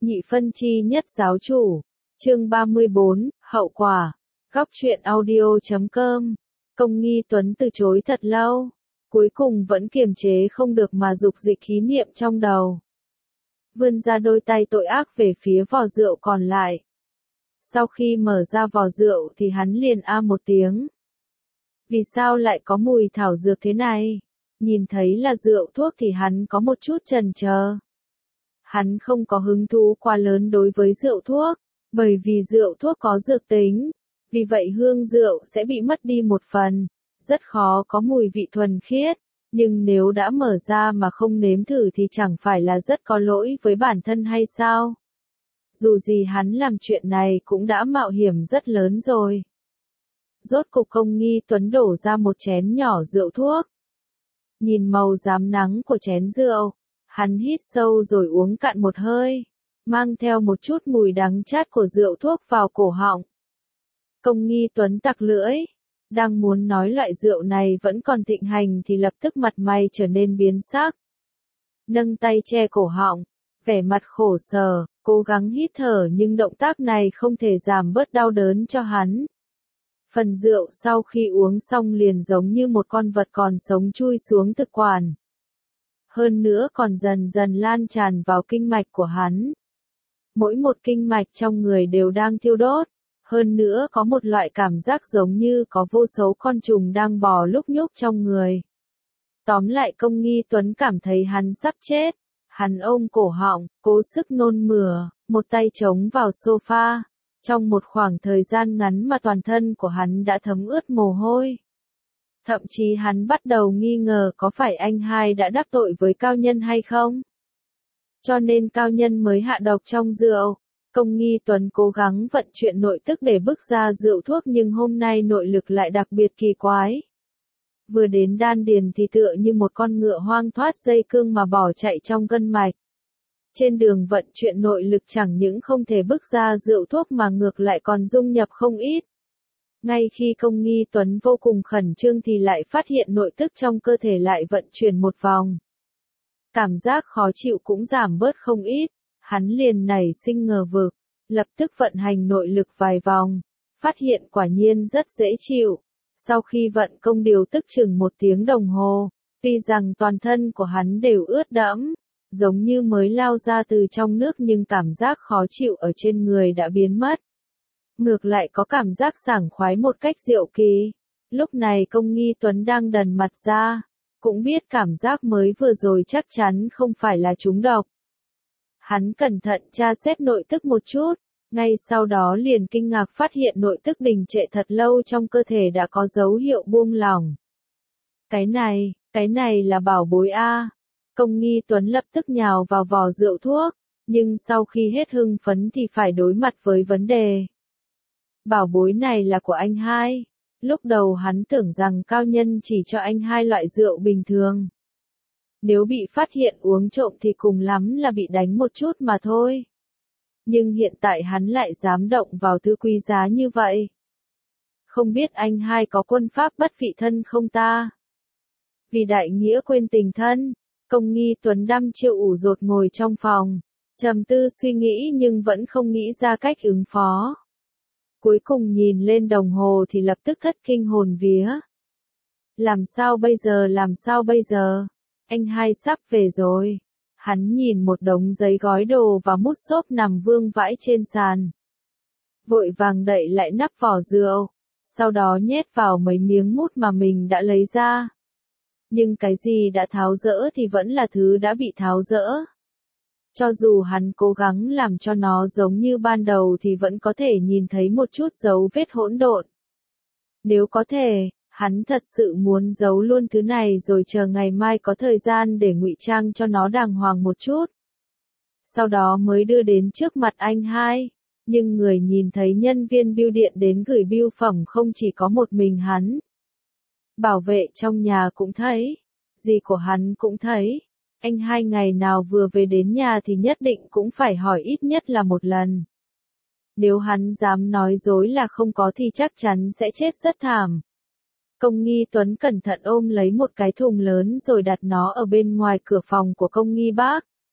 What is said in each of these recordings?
Nhị phân chi nhất giáo chủ. Chương 34, hậu quả. Góc truyện audio.com. Công Nghi Tuấn từ chối thật lâu, cuối cùng vẫn kiềm chế không được mà dục dịch ý niệm trong đầu. Vươn ra đôi tay tội ác về phía vò rượu còn lại. Sau khi mở ra vò rượu thì hắn liền a một tiếng. Vì sao lại có mùi thảo dược thế này? Nhìn thấy là rượu thuốc thì hắn có một chút chần chờ. Hắn không có hứng thú quá lớn đối với rượu thuốc, bởi vì rượu thuốc có dược tính, vì vậy hương rượu sẽ bị mất đi một phần, rất khó có mùi vị thuần khiết, nhưng nếu đã mở ra mà không nếm thử thì chẳng phải là rất có lỗi với bản thân hay sao? Dù gì hắn làm chuyện này cũng đã mạo hiểm rất lớn rồi. Rốt cục Công Nghi Tuấn đổ ra một chén nhỏ rượu thuốc. Nhìn màu rám nắng của chén rượu, hắn hít sâu rồi uống cạn một hơi, mang theo một chút mùi đắng chát của rượu thuốc vào cổ họng. Công Nghi Tuấn tặc lưỡi, đang muốn nói loại rượu này vẫn còn thịnh hành thì lập tức mặt mày trở nên biến sắc. Nâng tay che cổ họng, vẻ mặt khổ sở, cố gắng hít thở nhưng động tác này không thể giảm bớt đau đớn cho hắn. Phần rượu sau khi uống xong liền giống như một con vật còn sống chui xuống thực quản. Hơn nữa còn dần dần lan tràn vào kinh mạch của hắn. Mỗi một kinh mạch trong người đều đang thiêu đốt, hơn nữa có một loại cảm giác giống như có vô số con trùng đang bò lúc nhúc trong người. Tóm lại Công Nghi Tuấn cảm thấy hắn sắp chết, hắn ôm cổ họng, cố sức nôn mửa, một tay chống vào sofa. Trong một khoảng thời gian ngắn mà toàn thân của hắn đã thấm ướt mồ hôi. Thậm chí hắn bắt đầu nghi ngờ có phải anh hai đã đắc tội với cao nhân hay không? Cho nên cao nhân mới hạ độc trong rượu. Công Nghi Tuấn cố gắng vận chuyển nội tức để bức ra rượu thuốc nhưng hôm nay nội lực lại đặc biệt kỳ quái. Vừa đến đan điền thì tựa như một con ngựa hoang thoát dây cương mà bỏ chạy trong gân mạch. Trên đường vận chuyển nội lực chẳng những không thể bức ra rượu thuốc mà ngược lại còn dung nhập không ít. Ngay khi Công Nghi Tuấn vô cùng khẩn trương thì lại phát hiện nội tức trong cơ thể lại vận chuyển một vòng. Cảm giác khó chịu cũng giảm bớt không ít, hắn liền nảy sinh ngờ vực, lập tức vận hành nội lực vài vòng, phát hiện quả nhiên rất dễ chịu. Sau khi vận công điều tức chừng 1 tiếng đồng hồ, tuy rằng toàn thân của hắn đều ướt đẫm, giống như mới lao ra từ trong nước nhưng cảm giác khó chịu ở trên người đã biến mất. Ngược lại có cảm giác sảng khoái một cách diệu kỳ. Lúc này Công Nghi Tuấn đang đần mặt ra, cũng biết cảm giác mới vừa rồi chắc chắn không phải là trúng độc. Hắn cẩn thận tra xét nội tức một chút, ngay sau đó liền kinh ngạc phát hiện nội tức đình trệ thật lâu trong cơ thể đã có dấu hiệu buông lỏng. Cái này là bảo bối a. Công Nghi Tuấn lập tức nhào vào vò rượu thuốc, nhưng sau khi hết hưng phấn thì phải đối mặt với vấn đề. Bảo bối này là của anh hai. Lúc đầu hắn tưởng rằng cao nhân chỉ cho anh hai loại rượu bình thường. Nếu bị phát hiện uống trộm thì cùng lắm là bị đánh một chút mà thôi. Nhưng hiện tại hắn lại dám động vào thứ quý giá như vậy. Không biết anh hai có quân pháp bất vị thân không ta? Vì đại nghĩa quên tình thân. Công Nghi Tuấn đăm chiêu ủ rột ngồi trong phòng, trầm tư suy nghĩ nhưng vẫn không nghĩ ra cách ứng phó. Cuối cùng nhìn lên đồng hồ thì lập tức thất kinh hồn vía. Làm sao bây giờ? Anh hai sắp về rồi. Hắn nhìn một đống giấy gói đồ và mút xốp nằm vương vãi trên sàn. Vội vàng đậy lại nắp vỏ rượu, sau đó nhét vào mấy miếng mút mà mình đã lấy ra. Nhưng cái gì đã tháo dỡ thì vẫn là thứ đã bị tháo dỡ. Cho dù hắn cố gắng làm cho nó giống như ban đầu thì vẫn có thể nhìn thấy một chút dấu vết hỗn độn. Nếu có thể, hắn thật sự muốn giấu luôn thứ này rồi chờ ngày mai có thời gian để ngụy trang cho nó đàng hoàng một chút. Sau đó mới đưa đến trước mặt anh hai. Nhưng người nhìn thấy nhân viên bưu điện đến gửi bưu phẩm không chỉ có một mình hắn. Bảo vệ trong nhà cũng thấy, dì của hắn cũng thấy, anh hai ngày nào vừa về đến nhà thì nhất định cũng phải hỏi ít nhất là một lần. Nếu hắn dám nói dối là không có thì chắc chắn sẽ chết rất thảm. Công Nghi Tuấn cẩn thận ôm lấy một cái thùng lớn rồi đặt nó ở bên ngoài cửa phòng của Công Nghi Bác.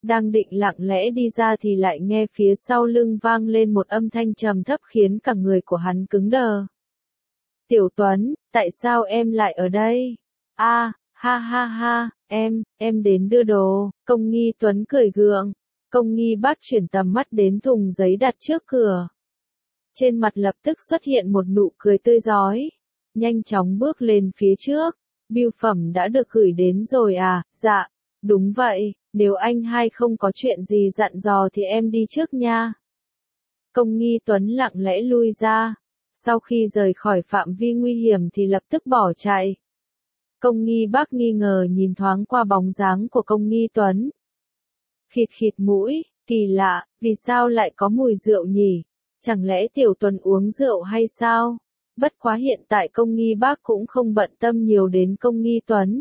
Đang định lặng lẽ đi ra thì lại nghe phía sau lưng vang lên một âm thanh trầm thấp khiến cả người của hắn cứng đờ. Tiểu Tuấn, tại sao em lại ở đây? A, ha ha ha, em đến đưa đồ. Công Nghi Tuấn cười gượng. Công Nghi Bác chuyển tầm mắt đến thùng giấy đặt trước cửa. Trên mặt lập tức xuất hiện một nụ cười tươi rói. Nhanh chóng bước lên phía trước. Bưu phẩm đã được gửi đến rồi à? Dạ, đúng vậy, nếu anh hai không có chuyện gì dặn dò thì em đi trước nha. Công Nghi Tuấn lặng lẽ lui ra. Sau khi rời khỏi phạm vi nguy hiểm thì lập tức bỏ chạy. Công Nghi Bác nghi ngờ nhìn thoáng qua bóng dáng của Công Nghi Tuấn. Khịt khịt mũi, kỳ lạ, vì sao lại có mùi rượu nhỉ? Chẳng lẽ Tiểu Tuấn uống rượu hay sao? Bất quá hiện tại Công Nghi Bác cũng không bận tâm nhiều đến Công Nghi Tuấn.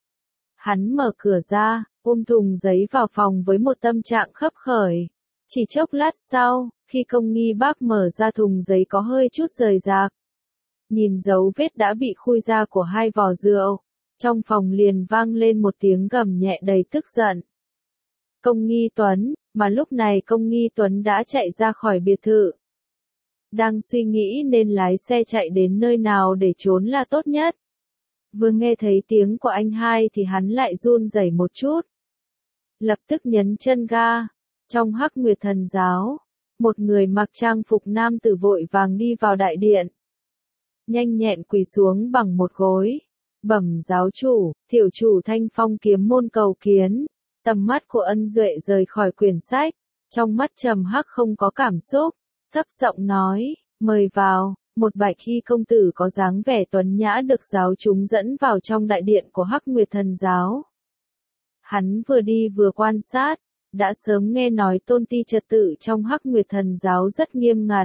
Hắn mở cửa ra, ôm thùng giấy vào phòng với một tâm trạng khấp khởi. Chỉ chốc lát sau, khi Công Nghi Bác mở ra thùng giấy có hơi chút rời rạc. Nhìn dấu vết đã bị khui ra của hai vò rượu, trong phòng liền vang lên một tiếng gầm nhẹ đầy tức giận. Công Nghi Tuấn, mà lúc này Công Nghi Tuấn đã chạy ra khỏi biệt thự. Đang suy nghĩ nên lái xe chạy đến nơi nào để trốn là tốt nhất. Vừa nghe thấy tiếng của anh hai thì hắn lại run rẩy một chút. Lập tức nhấn chân ga. Trong Hắc Nguyệt Thần Giáo, một người mặc trang phục nam tử vội vàng đi vào đại điện. Nhanh nhẹn quỳ xuống bằng một gối. Bẩm giáo chủ, tiểu chủ Thanh Phong Kiếm Môn cầu kiến. Tầm mắt của Ân Duệ rời khỏi quyển sách. Trong mắt trầm hắc không có cảm xúc. Thấp giọng nói, mời vào. Một bạch y công tử có dáng vẻ tuấn nhã được giáo chúng dẫn vào trong đại điện của Hắc Nguyệt Thần Giáo. Hắn vừa đi vừa quan sát, đã sớm nghe nói tôn ti trật tự trong Hắc Nguyệt Thần Giáo rất nghiêm ngặt.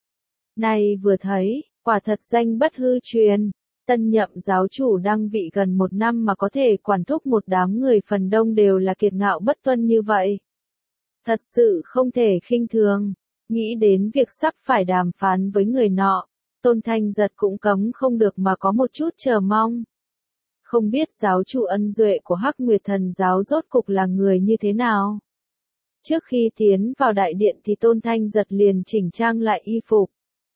Này vừa thấy, quả thật danh bất hư truyền, tân nhậm giáo chủ đăng vị gần 1 năm mà có thể quản thúc một đám người phần đông đều là kiệt ngạo bất tuân như vậy. Thật sự không thể khinh thường, nghĩ đến việc sắp phải đàm phán với người nọ. Tôn Thanh Giật cũng cấm không được mà có một chút chờ mong. Không biết giáo chủ Ân Duệ của Hắc Nguyệt Thần Giáo rốt cục là người như thế nào. Trước khi tiến vào đại điện thì Tôn Thanh Giật liền chỉnh trang lại y phục.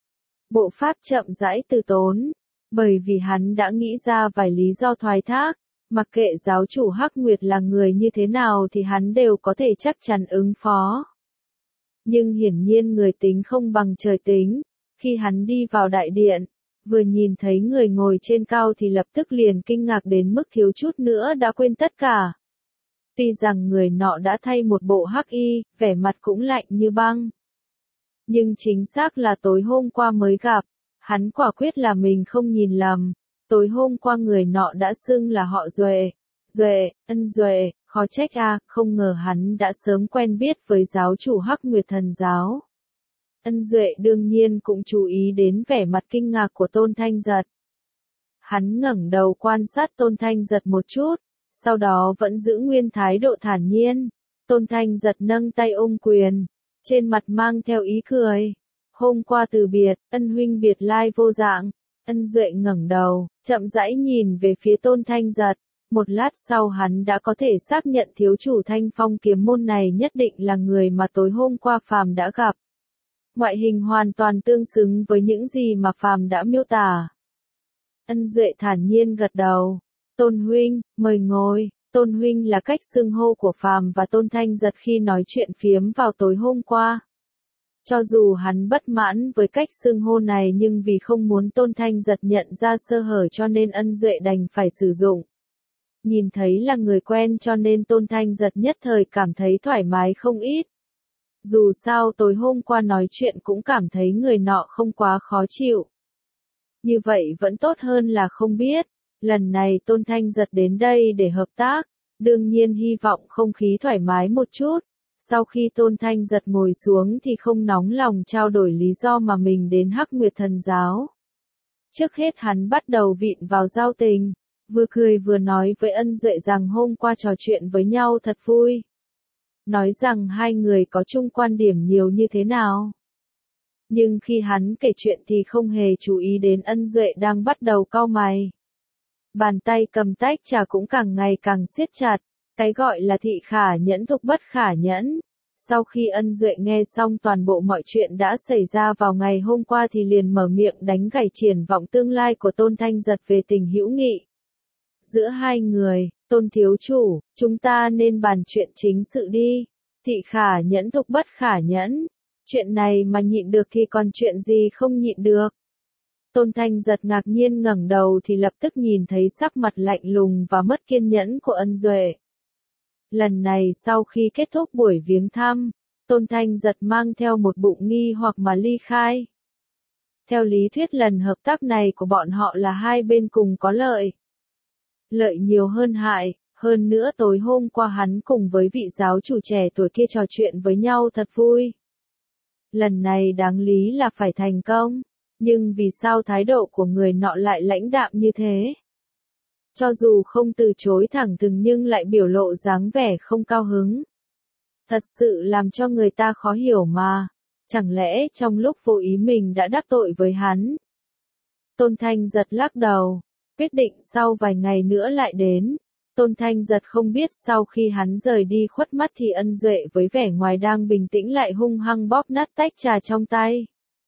Bộ pháp chậm rãi từ tốn, bởi vì hắn đã nghĩ ra vài lý do thoái thác, mặc kệ giáo chủ Hắc Nguyệt là người như thế nào thì hắn đều có thể chắc chắn ứng phó. Nhưng hiển nhiên người tính không bằng trời tính. Khi hắn đi vào đại điện, vừa nhìn thấy người ngồi trên cao thì lập tức liền kinh ngạc đến mức thiếu chút nữa đã quên tất cả. Tuy rằng người nọ đã thay một bộ hắc y, vẻ mặt cũng lạnh như băng. Nhưng chính xác là tối hôm qua mới gặp, hắn quả quyết là mình không nhìn lầm. Tối hôm qua người nọ đã xưng là họ Duệ. Duệ, Ân Duệ, khó trách không ngờ hắn đã sớm quen biết với giáo chủ Hắc Nguyệt Thần Giáo. Ân Duệ đương nhiên cũng chú ý đến vẻ mặt kinh ngạc của Tôn Thanh Giật. Hắn ngẩng đầu quan sát Tôn Thanh Giật một chút, sau đó vẫn giữ nguyên thái độ thản nhiên. Tôn Thanh Giật nâng tay ôm quyền, trên mặt mang theo ý cười. Hôm qua từ biệt, Ân huynh biệt lai vô dạng. Ân Duệ ngẩng đầu, chậm rãi nhìn về phía Tôn Thanh Giật. Một lát sau hắn đã có thể xác nhận thiếu chủ Thanh Phong Kiếm Môn này nhất định là người mà tối hôm qua phàm đã gặp. Ngoại hình hoàn toàn tương xứng với những gì mà phàm đã miêu tả. Ân Duệ thản nhiên gật đầu. Tôn huynh, mời ngồi. Tôn huynh là cách xưng hô của phàm và Tôn Thanh Giật khi nói chuyện phiếm vào tối hôm qua. Cho dù hắn bất mãn với cách xưng hô này nhưng vì không muốn Tôn Thanh Giật nhận ra sơ hở cho nên Ân Duệ đành phải sử dụng. Nhìn thấy là người quen cho nên Tôn Thanh Giật nhất thời cảm thấy thoải mái không ít. Dù sao tối hôm qua nói chuyện cũng cảm thấy người nọ không quá khó chịu. Như vậy vẫn tốt hơn là không biết. Lần này Tôn Thanh Giật đến đây để hợp tác, đương nhiên hy vọng không khí thoải mái một chút. Sau khi Tôn Thanh Giật ngồi xuống thì không nóng lòng trao đổi lý do mà mình đến Hắc Nguyệt Thần Giáo. Trước hết hắn bắt đầu vịn vào giao tình, vừa cười vừa nói với Ân Duệ rằng hôm qua trò chuyện với nhau thật vui. Nói rằng hai người có chung quan điểm nhiều như thế nào. Nhưng khi hắn kể chuyện thì không hề chú ý đến Ân Duệ đang bắt đầu cau mày. Bàn tay cầm tách trà cũng càng ngày càng siết chặt, Cái gọi là thị khả nhẫn thục bất khả nhẫn. Sau khi Ân Duệ nghe xong toàn bộ mọi chuyện đã xảy ra vào ngày hôm qua thì liền mở miệng đánh gãy triển vọng tương lai của Tôn Thanh Giật về tình hữu nghị giữa hai người. Tôn thiếu chủ, chúng ta nên bàn chuyện chính sự đi. Thị khả nhẫn thục bất khả nhẫn. Chuyện này mà nhịn được thì còn chuyện gì không nhịn được. Tôn Thanh Giật ngạc nhiên ngẩng đầu thì lập tức nhìn thấy sắc mặt lạnh lùng và mất kiên nhẫn của Ân Duệ. Lần này sau khi kết thúc buổi viếng thăm, Tôn Thanh Giật mang theo một bụng nghi hoặc mà ly khai. Theo lý thuyết lần hợp tác này của bọn họ là hai bên cùng có lợi. Lợi nhiều hơn hại, hơn nữa tối hôm qua hắn cùng với vị giáo chủ trẻ tuổi kia trò chuyện với nhau thật vui. Lần này đáng lý là phải thành công, nhưng vì sao thái độ của người nọ lại lãnh đạm như thế? Cho dù không từ chối thẳng thừng nhưng lại biểu lộ dáng vẻ không cao hứng. Thật sự làm cho người ta khó hiểu mà, chẳng lẽ trong lúc vô ý mình đã đắc tội với hắn? Tôn Thanh Giật lắc đầu, quyết định sau vài ngày nữa lại đến. Tôn Thanh Giật không biết sau khi hắn rời đi khuất mắt thì Ân Duệ với vẻ ngoài đang bình tĩnh lại hung hăng bóp nát tách trà trong tay.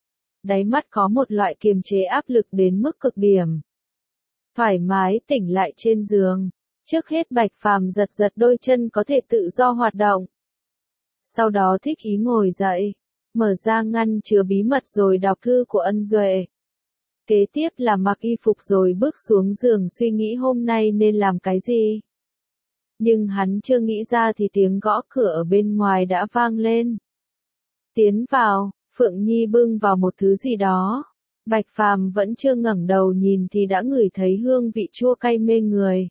Đáy mắt có một loại kiềm chế áp lực đến mức cực điểm. Thoải mái tỉnh lại trên giường, trước hết Bạch Phàm giật giật đôi chân có thể tự do hoạt động. Sau đó thích ý ngồi dậy, mở ra ngăn chứa bí mật rồi đọc thư của Ân Duệ. Kế tiếp là mặc y phục rồi bước xuống giường suy nghĩ hôm nay nên làm cái gì. Nhưng hắn chưa nghĩ ra thì tiếng gõ cửa ở bên ngoài đã vang lên. Tiến vào, Phượng Nhi bưng vào một thứ gì đó. Bạch Phàm vẫn chưa ngẩng đầu nhìn thì đã ngửi thấy hương vị chua cay mê người.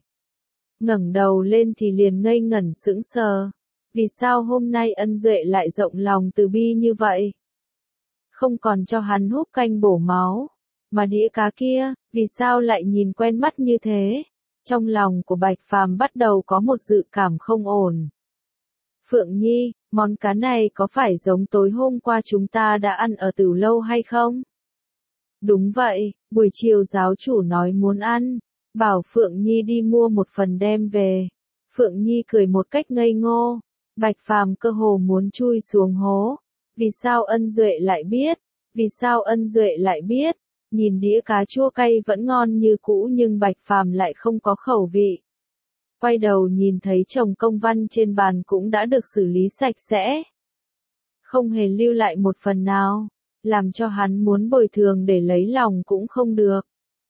Ngẩng đầu lên thì liền ngây ngẩn sững sờ. Vì sao hôm nay Ân Duệ lại rộng lòng từ bi như vậy? Không còn cho hắn húp canh bổ máu. Mà đĩa cá kia, vì sao lại nhìn quen mắt như thế? Trong lòng của Bạch Phàm bắt đầu có một dự cảm không ổn. Phượng Nhi, món cá này có phải giống tối hôm qua chúng ta đã ăn ở Tửu Lâu hay không? Đúng vậy, buổi chiều giáo chủ nói muốn ăn, bảo Phượng Nhi đi mua một phần đem về. Phượng Nhi cười một cách ngây ngô, Bạch Phàm cơ hồ muốn chui xuống hố. Vì sao Ân Duệ lại biết? Vì sao Ân Duệ lại biết? Nhìn đĩa cá chua cay vẫn ngon như cũ nhưng Bạch Phàm lại không có khẩu vị. Quay đầu nhìn thấy chồng công văn trên bàn cũng đã được xử lý sạch sẽ. Không hề lưu lại một phần nào, làm cho hắn muốn bồi thường để lấy lòng cũng không được.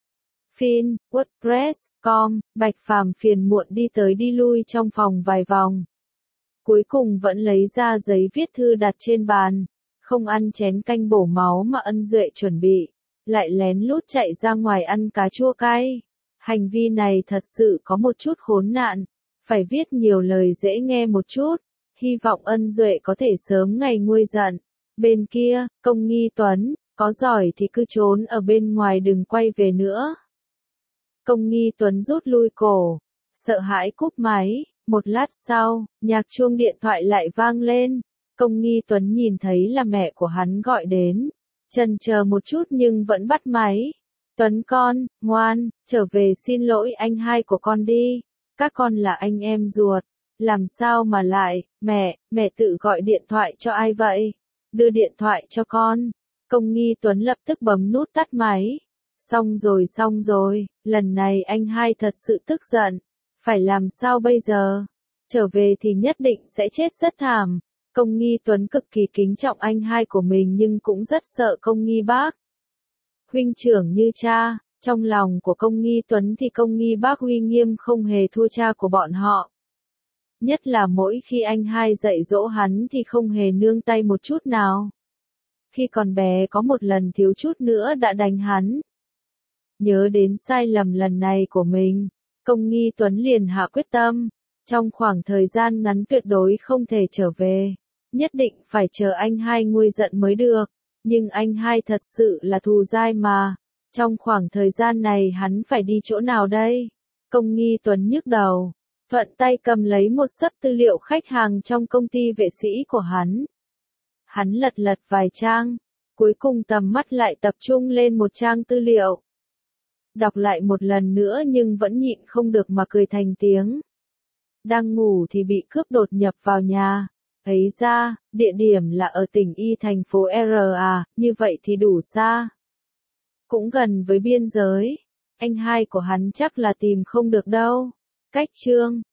Fin, WordPress.com, Bạch Phàm phiền muộn đi tới đi lui trong phòng vài vòng. Cuối cùng vẫn lấy ra giấy viết thư đặt trên bàn, không ăn chén canh bổ máu mà Ân Duệ chuẩn bị, lại lén lút chạy ra ngoài ăn cá chua cay. Hành vi này thật sự có một chút khốn nạn, phải viết nhiều lời dễ nghe một chút, hy vọng Ân Duệ có thể sớm ngày nguôi giận. Bên kia, Công Nghi Tuấn, có giỏi thì cứ trốn ở bên ngoài đừng quay về nữa. Công Nghi Tuấn rút lui cổ, sợ hãi cúp máy, một lát sau, nhạc chuông điện thoại lại vang lên. Công Nghi Tuấn nhìn thấy là mẹ của hắn gọi đến, chần chờ một chút nhưng vẫn bắt máy. Tuấn con, ngoan, trở về xin lỗi anh hai của con đi, các con là anh em ruột, làm sao mà lại, mẹ tự gọi điện thoại cho ai vậy? Đưa điện thoại cho con. Công Nghi Tuấn lập tức bấm nút tắt máy. Xong rồi, lần này anh hai thật sự tức giận. Phải làm sao bây giờ? Trở về thì nhất định sẽ chết rất thảm. Công Nghi Tuấn cực kỳ kính trọng anh hai của mình nhưng cũng rất sợ Công Nghi bác. Huynh trưởng như cha, trong lòng của Công Nghi Tuấn thì Công Nghi bác uy nghiêm không hề thua cha của bọn họ. Nhất là mỗi khi anh hai dạy dỗ hắn thì không hề nương tay một chút nào. Khi còn bé có một lần thiếu chút nữa đã đánh hắn. Nhớ đến sai lầm lần này của mình, Công Nghi Tuấn liền hạ quyết tâm, trong khoảng thời gian ngắn tuyệt đối không thể trở về, nhất định phải chờ anh hai nguôi giận mới được, nhưng anh hai thật sự là thù dai mà, trong khoảng thời gian này hắn phải đi chỗ nào đây? Công Nghi Tuấn nhức đầu, thuận tay cầm lấy một xấp tư liệu khách hàng trong công ty vệ sĩ của hắn. Hắn lật vài trang, cuối cùng tầm mắt lại tập trung lên một trang tư liệu. Đọc lại một lần nữa nhưng vẫn nhịn không được mà cười thành tiếng. Đang ngủ thì bị cướp đột nhập vào nhà. Ấy ra, địa điểm là ở tỉnh Y thành phố R à, như vậy thì đủ xa. Cũng gần với biên giới. Anh hai của hắn chắc là tìm không được đâu. Cách Trương